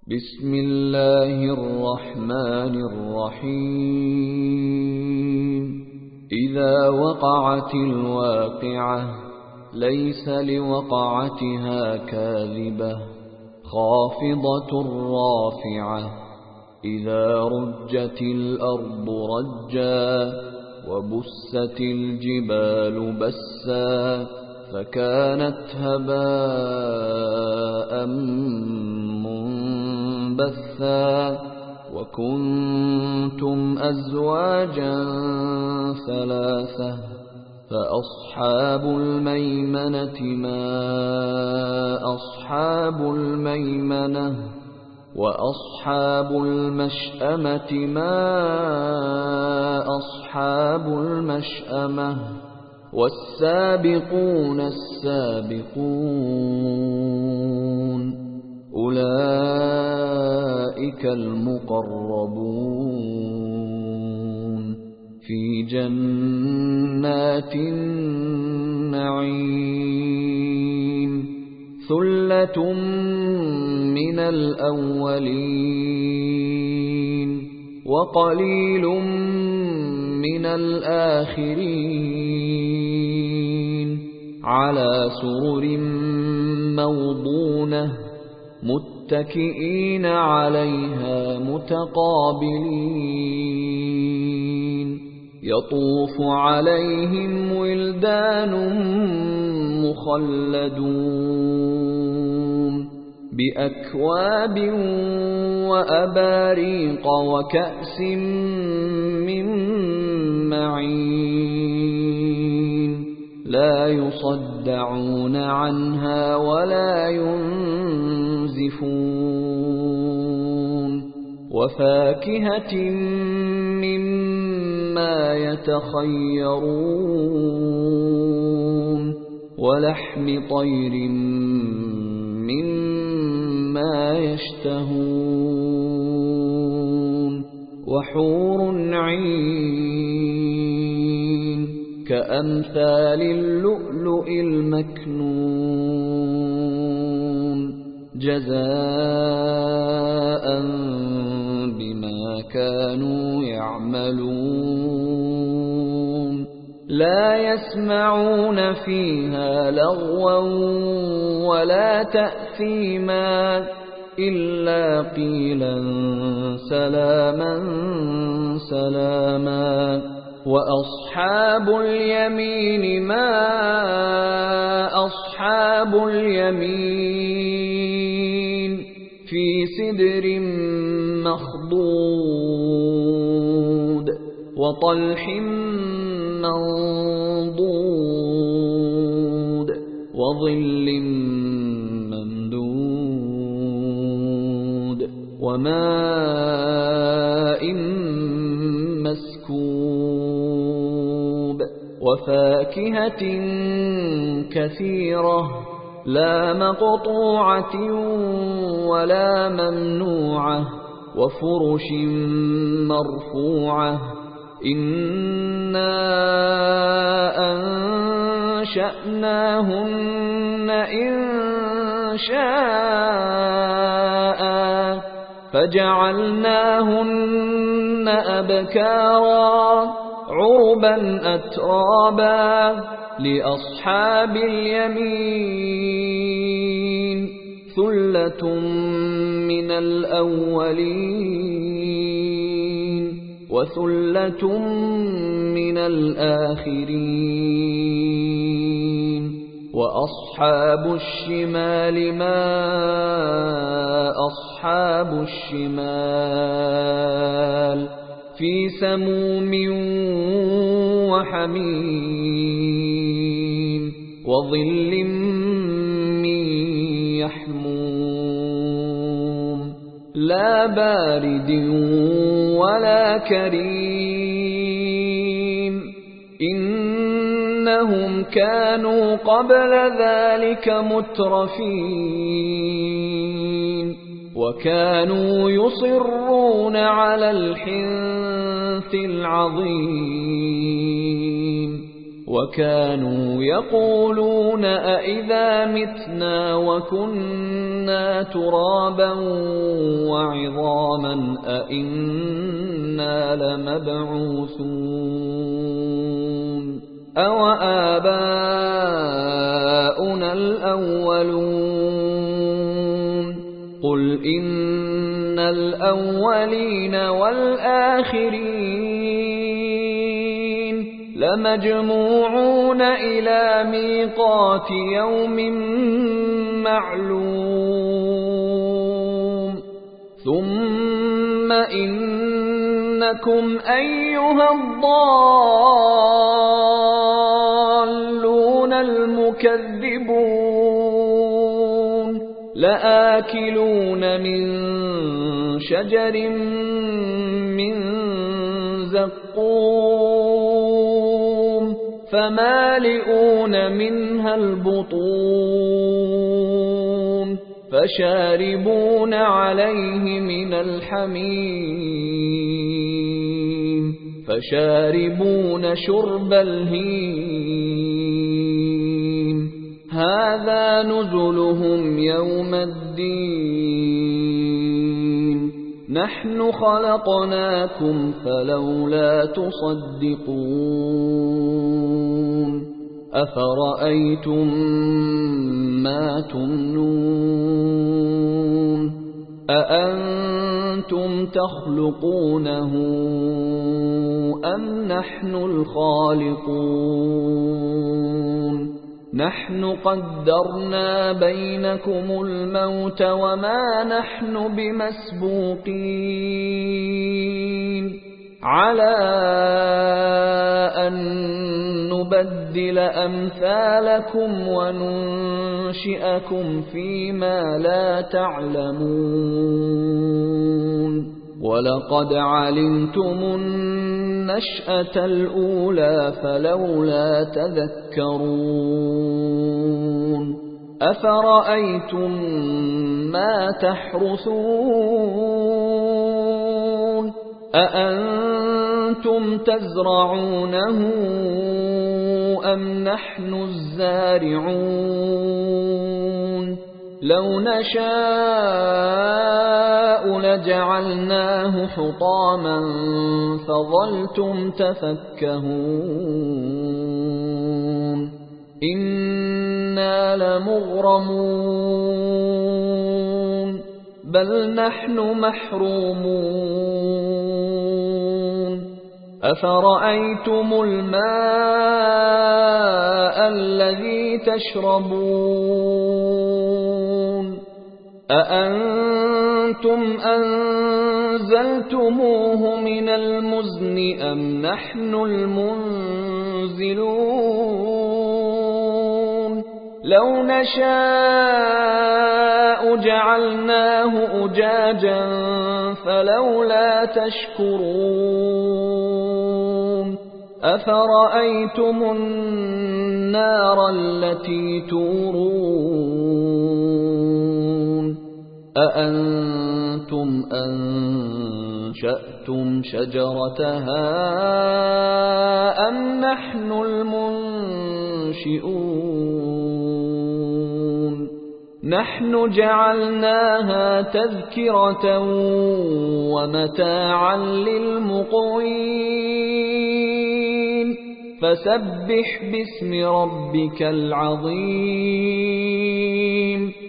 بسم الله الرحمن الرحيم إذا وقعت الواقعة ليس لوقعتها كاذبة خافضة رافعة إذا رجت الأرض رجا وبست الجبال بسا فكانت هباء منبثا وكنتم أزواجا ثلاثة فأصحاب الميمنة ما أصحاب الميمنة وأصحاب المشأمة ما أصحاب المشأمة والسابقون السابقون أولئك المقربون في جنات النعيم ثلة من الأولين وقليل من الآخرين على سرر موضونة متكئين عليها متقابلين يطوف عليهم ولدان مخلدون بأكواب وأباريق وكأس من معين لا يصدعون عنها ولا ينزفون وفاكهة مما يتخيرون ولحم طير مما يشتهون وحور عين كأمثال اللؤلؤ المكنون جزاء بما كانوا يعملون لا يسمعون فيها لغوا ولا تأثيما إلا قيلا سلاما سلاما وأصحاب اليمين ما أصحاب اليمين في سدر مخضود وطلح منضود وظل ممدود وماء مسكوب وفاكهة كثيرة لا مقطوعة ولا ممنوعة وفرش مرفوعة إنا أنشأناهن إنشاء فجعلناهن أبكارا عربا أترابا لأصحاب اليمين ثلة من الأولين وثلة من الآخرين وأصحاب الشمال ما أصحاب الشمال في سموم وحميم وظل من يحموم لا بارد ولا كريم إنهم كانوا قبل ذلك مترفين وكانوا يصرون على الحنث العظيم وكانوا يقولون أئذا متنا وكنا ترابا وعظاما أئنا لمبعوثون أوآباؤنا الأولون قل إن الأولين والآخرين لمجموعون إلى ميقات يوم معلوم ثم إنكم أيها الضالون المكذبون لآكلون من شجر من زقوم فمالئون منها البطون فشاربون عليه من الحميم فشاربون شرب الهيم هذا نزلهم يوم الدين نحن خلقناكم فلولا تصدقون أفرأيتم ما تمنون أأنتم تخلقونه أم نحن الخالقون نحن قدرنا بينكم الموت وما نحن بمسبوقين على أن نبدل أمثالكم وننشئكم فيما لا تعلمون ولقد علمتم النشأة الأولى فلولا تذكرون أفرأيتم ما تحرثون أأنتم تزرعونه أم نحن الزارعون لو نشاء لجعلناه حطاما فظلتم تفكهون إنا لمغرمون بل نحن محرومون أفرأيتم الماء الذي تشربون أأنتم أنزلتموه من المزن أم نحن المنزلون لو نشاء جعلناه أجاجا فلولا تشكرون أفرأيتم النار التي تورون أأنتم أنشأتم شجرتها أم نحن المنشئون نحن جعلناها تذكرة ومتاعا للمقوين فسبح باسم ربك العظيم